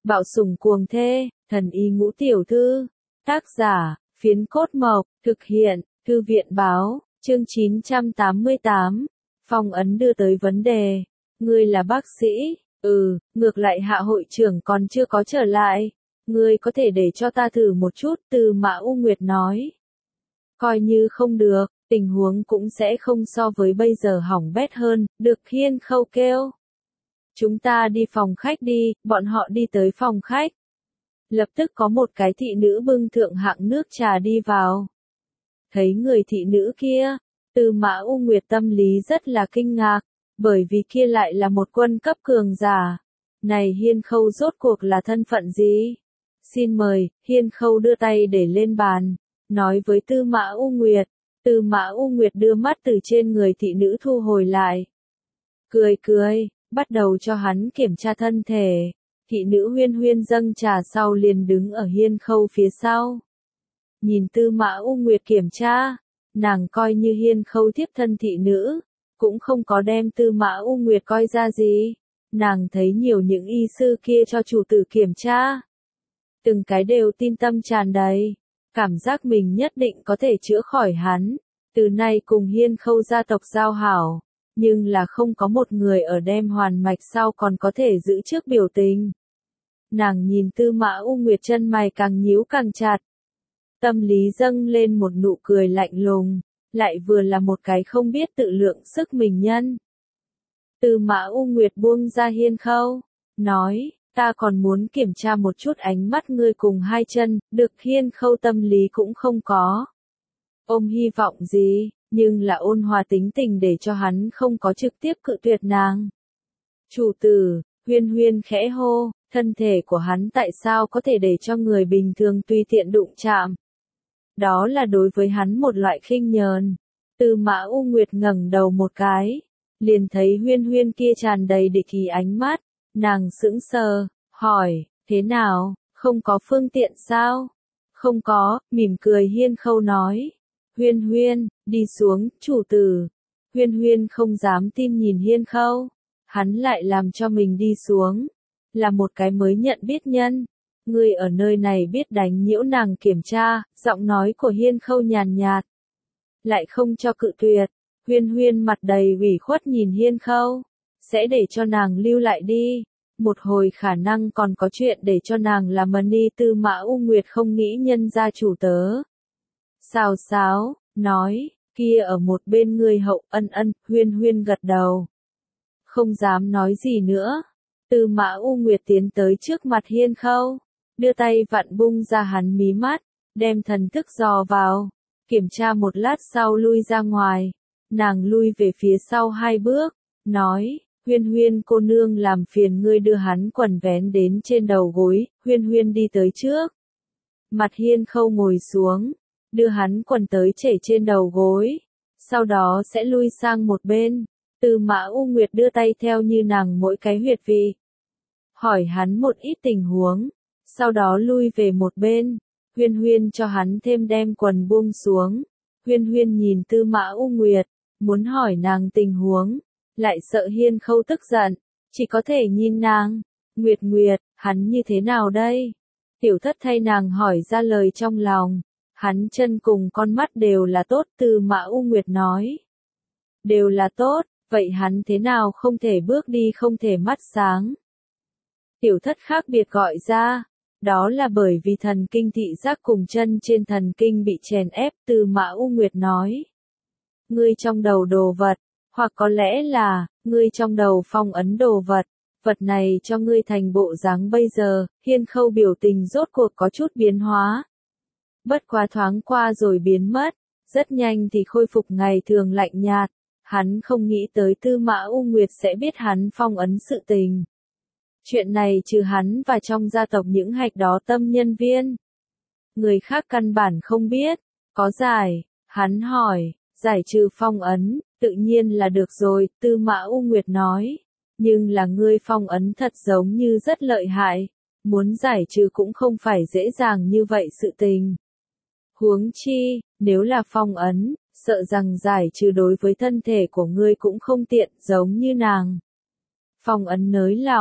Bạo sủng cuồng thê, thần y ngũ tiểu thư. Tác giả, Phiến Cốt Mộc, thực hiện, Thư viện báo, chương 988. Phong ấn đưa tới vấn đề. Ngươi là bác sĩ, ngược lại Hạ hội trưởng còn chưa có trở lại. Ngươi có thể để cho ta thử một chút, Từ Mã U Nguyệt nói. Coi như không được, tình huống cũng sẽ không so với bây giờ hỏng bét hơn, được Hiên Khâu kêu. Chúng ta đi phòng khách đi, bọn họ đi tới phòng khách. Lập tức có một cái thị nữ bưng thượng hạng nước trà đi vào. Thấy người thị nữ kia, Từ Mã U Nguyệt tâm lý rất là kinh ngạc, bởi vì kia lại là một quân cấp cường giả. Này Hiên Khâu rốt cuộc là thân phận gì? Xin mời, Hiên Khâu đưa tay để lên bàn, nói với Tư Mã U Nguyệt. Tư Mã U Nguyệt đưa mắt từ trên người thị nữ thu hồi lại. Cười, bắt đầu cho hắn kiểm tra thân thể. Thị nữ Huyên Huyên dâng trà sau liền đứng ở Hiên Khâu phía sau. Nhìn Tư Mã U Nguyệt kiểm tra, nàng coi như Hiên Khâu tiếp thân thị nữ, cũng không có đem Tư Mã U Nguyệt coi ra gì. Nàng thấy nhiều những y sư kia cho chủ tử kiểm tra. Từng cái đều tin tâm tràn đầy, cảm giác mình nhất định có thể chữa khỏi hắn. Từ nay cùng Hiên Khâu gia tộc giao hảo, nhưng là không có một người ở đem hoàn mạch sau còn có thể giữ trước biểu tình. Nàng nhìn Tư Mã U Nguyệt chân mày càng nhíu càng chặt. Tâm lý dâng lên một nụ cười lạnh lùng, lại vừa là một cái không biết tự lượng sức mình nhân. Tư Mã U Nguyệt buông ra Hiên Khâu, nói, ta còn muốn kiểm tra một chút ánh mắt ngươi cùng hai chân, được Hiên Khâu tâm lý cũng không có. Ôm hy vọng gì, nhưng là ôn hòa tính tình để cho hắn không có trực tiếp cự tuyệt nàng. Chủ tử, Huyên Huyên khẽ hô, thân thể của hắn tại sao có thể để cho người bình thường tùy tiện đụng chạm. Đó là đối với hắn một loại khinh nhờn. Tư Mã U Nguyệt ngẩng đầu một cái, liền thấy Huyên Huyên kia tràn đầy địch ý ánh mắt, nàng sững sờ, hỏi, thế nào, không có phương tiện sao? Không có, mỉm cười Hiên Khâu nói. Huyên Huyên, đi xuống, chủ tử. Huyên Huyên không dám tin nhìn Hiên Khâu, hắn lại làm cho mình đi xuống, là một cái mới nhận biết nhân. Ngươi ở nơi này biết đánh nhiễu nàng kiểm tra, giọng nói của Hiên Khâu nhàn nhạt. Lại không cho cự tuyệt, Huyên Huyên mặt đầy ủy khuất nhìn Hiên Khâu, sẽ để cho nàng lưu lại đi. Một hồi khả năng còn có chuyện để cho nàng làm ni. Tư Mã U Nguyệt không nghĩ nhân gia chủ tớ. Xào xáo, nói, kia ở một bên người hậu ân, Huyên Huyên gật đầu. Không dám nói gì nữa. Tư Mã U Nguyệt tiến tới trước mặt Hiên Khâu, đưa tay vặn bung ra hắn mí mắt, đem thần thức dò vào, kiểm tra một lát sau lui ra ngoài. Nàng lui về phía sau 2 bước, nói, Huyên Huyên cô nương làm phiền ngươi đưa hắn quần vén đến trên đầu gối. Huyên Huyên đi tới trước. Mặt Hiên Khâu ngồi xuống, đưa hắn quần tới chảy trên đầu gối, sau đó sẽ lui sang một bên. Tư Mã U Nguyệt đưa tay theo như nàng mỗi cái huyệt vị, hỏi hắn một ít tình huống, sau đó lui về một bên. Huyên Huyên cho hắn thêm đem quần buông xuống. Huyên Huyên nhìn Tư Mã U Nguyệt, muốn hỏi nàng tình huống, lại sợ Hiên Khâu tức giận, chỉ có thể nhìn nàng. Nguyệt, hắn như thế nào đây? Tiểu thất thay nàng hỏi ra lời trong lòng. Hắn chân cùng con mắt đều là tốt. Tư Mã U Nguyệt nói. Đều là tốt, vậy hắn thế nào không thể bước đi không thể mắt sáng? Tiểu thất khác biệt gọi ra, đó là bởi vì thần kinh thị giác cùng chân trên thần kinh bị chèn ép. Tư Mã U Nguyệt nói. Ngươi trong đầu đồ vật, hoặc có lẽ là, ngươi trong đầu phong ấn đồ vật, vật này cho ngươi thành bộ dáng bây giờ. Hiên Khâu biểu tình rốt cuộc có chút biến hóa. Bất quá thoáng qua rồi biến mất, rất nhanh thì khôi phục ngày thường lạnh nhạt. Hắn không nghĩ tới Tư Mã U Nguyệt sẽ biết hắn phong ấn sự tình. Chuyện này trừ hắn và trong gia tộc những hạch đó tâm nhân viên, người khác căn bản không biết. Có giải, hắn hỏi, giải trừ phong ấn, tự nhiên là được rồi. Tư Mã U Nguyệt nói, nhưng là ngươi phong ấn thật giống như rất lợi hại, muốn giải trừ cũng không phải dễ dàng như vậy sự tình. Huống chi, nếu là phong ấn, sợ rằng giải trừ đối với thân thể của ngươi cũng không tiện, giống như nàng. Phong ấn nới lỏng,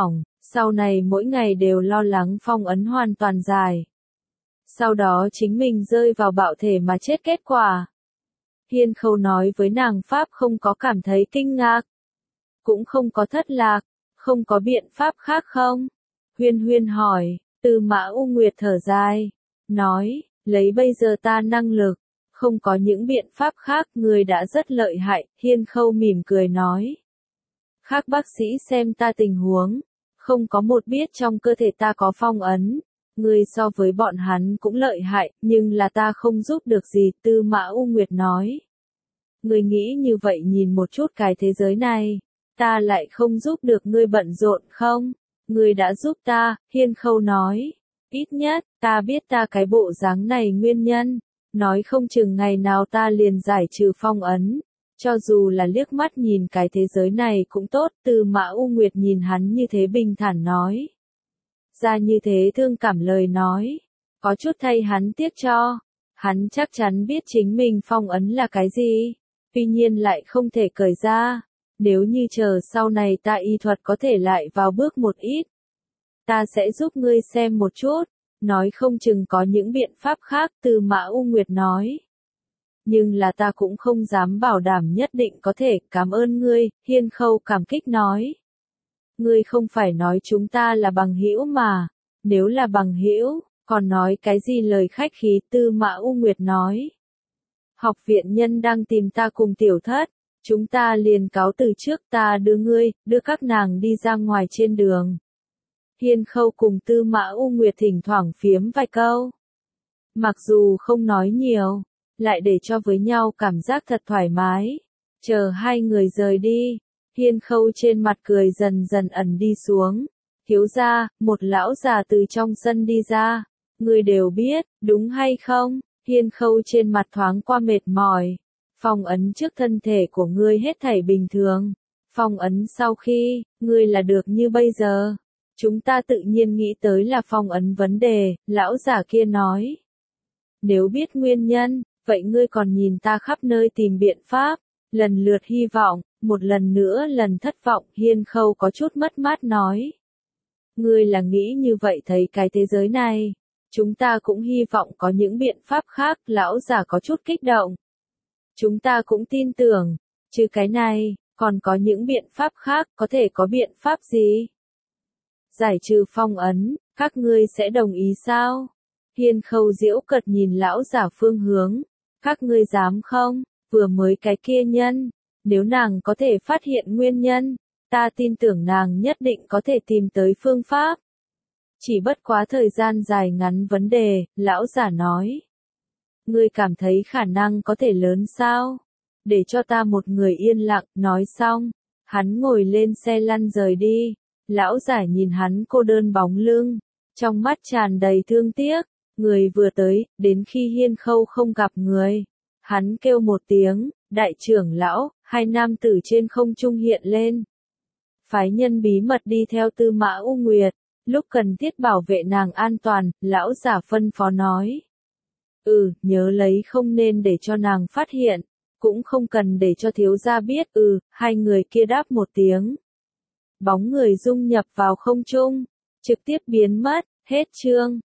Sau này mỗi ngày đều lo lắng phong ấn hoàn toàn giải. Sau đó chính mình rơi vào bạo thể mà chết kết quả. Hiên Khâu nói với nàng Pháp không có cảm thấy kinh ngạc. Cũng không có thất lạc, không có biện pháp khác không? Huyên Huyên hỏi, Tư Mã U Nguyệt thở dài, nói, lấy bây giờ ta năng lực, không có những biện pháp khác, người đã rất lợi hại, Hiên Khâu mỉm cười nói. Khác bác sĩ xem ta tình huống, không có một biết trong cơ thể ta có phong ấn, người so với bọn hắn cũng lợi hại, nhưng là ta không giúp được gì, Tư Mã U Nguyệt nói. Người nghĩ như vậy nhìn một chút cái thế giới này, ta lại không giúp được ngươi bận rộn không? Ngươi đã giúp ta, Hiên Khâu nói. Ít nhất, ta biết ta cái bộ dáng này nguyên nhân. Nói không chừng ngày nào ta liền giải trừ phong ấn. Cho dù là liếc mắt nhìn cái thế giới này cũng tốt, Tư Mã U Nguyệt nhìn hắn như thế bình thản nói. Ra như thế thương cảm lời nói. Có chút thay hắn tiếc cho. Hắn chắc chắn biết chính mình phong ấn là cái gì. Tuy nhiên lại không thể cởi ra. Nếu như chờ sau này ta y thuật có thể lại vào bước một ít. Ta sẽ giúp ngươi xem một chút. Nói không chừng có những biện pháp khác, Tư Mã U Nguyệt nói. Nhưng là ta cũng không dám bảo đảm nhất định có thể, cảm ơn ngươi, Hiên Khâu cảm kích nói. Ngươi không phải nói chúng ta là bằng hữu mà, nếu là bằng hữu, còn nói cái gì lời khách khí, Tư Mã U Nguyệt nói. Học viện nhân đang tìm ta cùng tiểu thất, chúng ta liền cáo từ trước, ta đưa các nàng đi ra ngoài trên đường. Hiên Khâu cùng Tư Mã U Nguyệt thỉnh thoảng phiếm vài câu. Mặc dù không nói nhiều, lại để cho với nhau cảm giác thật thoải mái. Chờ hai người rời đi, Hiên Khâu trên mặt cười dần dần ẩn đi xuống. Thiếu gia, một lão già từ trong sân đi ra. Người đều biết, đúng hay không? Hiên Khâu trên mặt thoáng qua mệt mỏi. Phong ấn trước thân thể của ngươi hết thảy bình thường. Phong ấn sau khi, ngươi là được như bây giờ. Chúng ta tự nhiên nghĩ tới là phong ấn vấn đề, lão giả kia nói. Nếu biết nguyên nhân, vậy ngươi còn nhìn ta khắp nơi tìm biện pháp. Lần lượt hy vọng, một lần nữa lần thất vọng, Hiên Khâu có chút mất mát nói. Ngươi là nghĩ như vậy thấy cái thế giới này. Chúng ta cũng hy vọng có những biện pháp khác, lão giả có chút kích động. Chúng ta cũng tin tưởng, chứ cái này, còn có những biện pháp khác, có thể có biện pháp gì? Giải trừ phong ấn, các ngươi sẽ đồng ý sao? Hiên Khâu giễu cợt nhìn lão giả phương hướng. Các ngươi dám không? Vừa mới cái kia nhân, nếu nàng có thể phát hiện nguyên nhân, ta tin tưởng nàng nhất định có thể tìm tới phương pháp. Chỉ bất quá thời gian dài ngắn vấn đề, lão giả nói. Ngươi cảm thấy khả năng có thể lớn sao? Để cho ta một người yên lặng, nói xong. Hắn ngồi lên xe lăn rời đi. Lão giả nhìn hắn cô đơn bóng lưng. Trong mắt tràn đầy thương tiếc. Người vừa tới, đến khi Hiên Khâu không gặp người. Hắn kêu một tiếng, đại trưởng lão, hai nam tử trên không trung hiện lên. Phái nhân bí mật đi theo Tư Mã U Nguyệt. Lúc cần thiết bảo vệ nàng an toàn, lão giả phân phó nói. Nhớ lấy không nên để cho nàng phát hiện, cũng không cần để cho thiếu gia biết, hai người kia đáp một tiếng. Bóng người dung nhập vào không trung, trực tiếp biến mất, hết chương.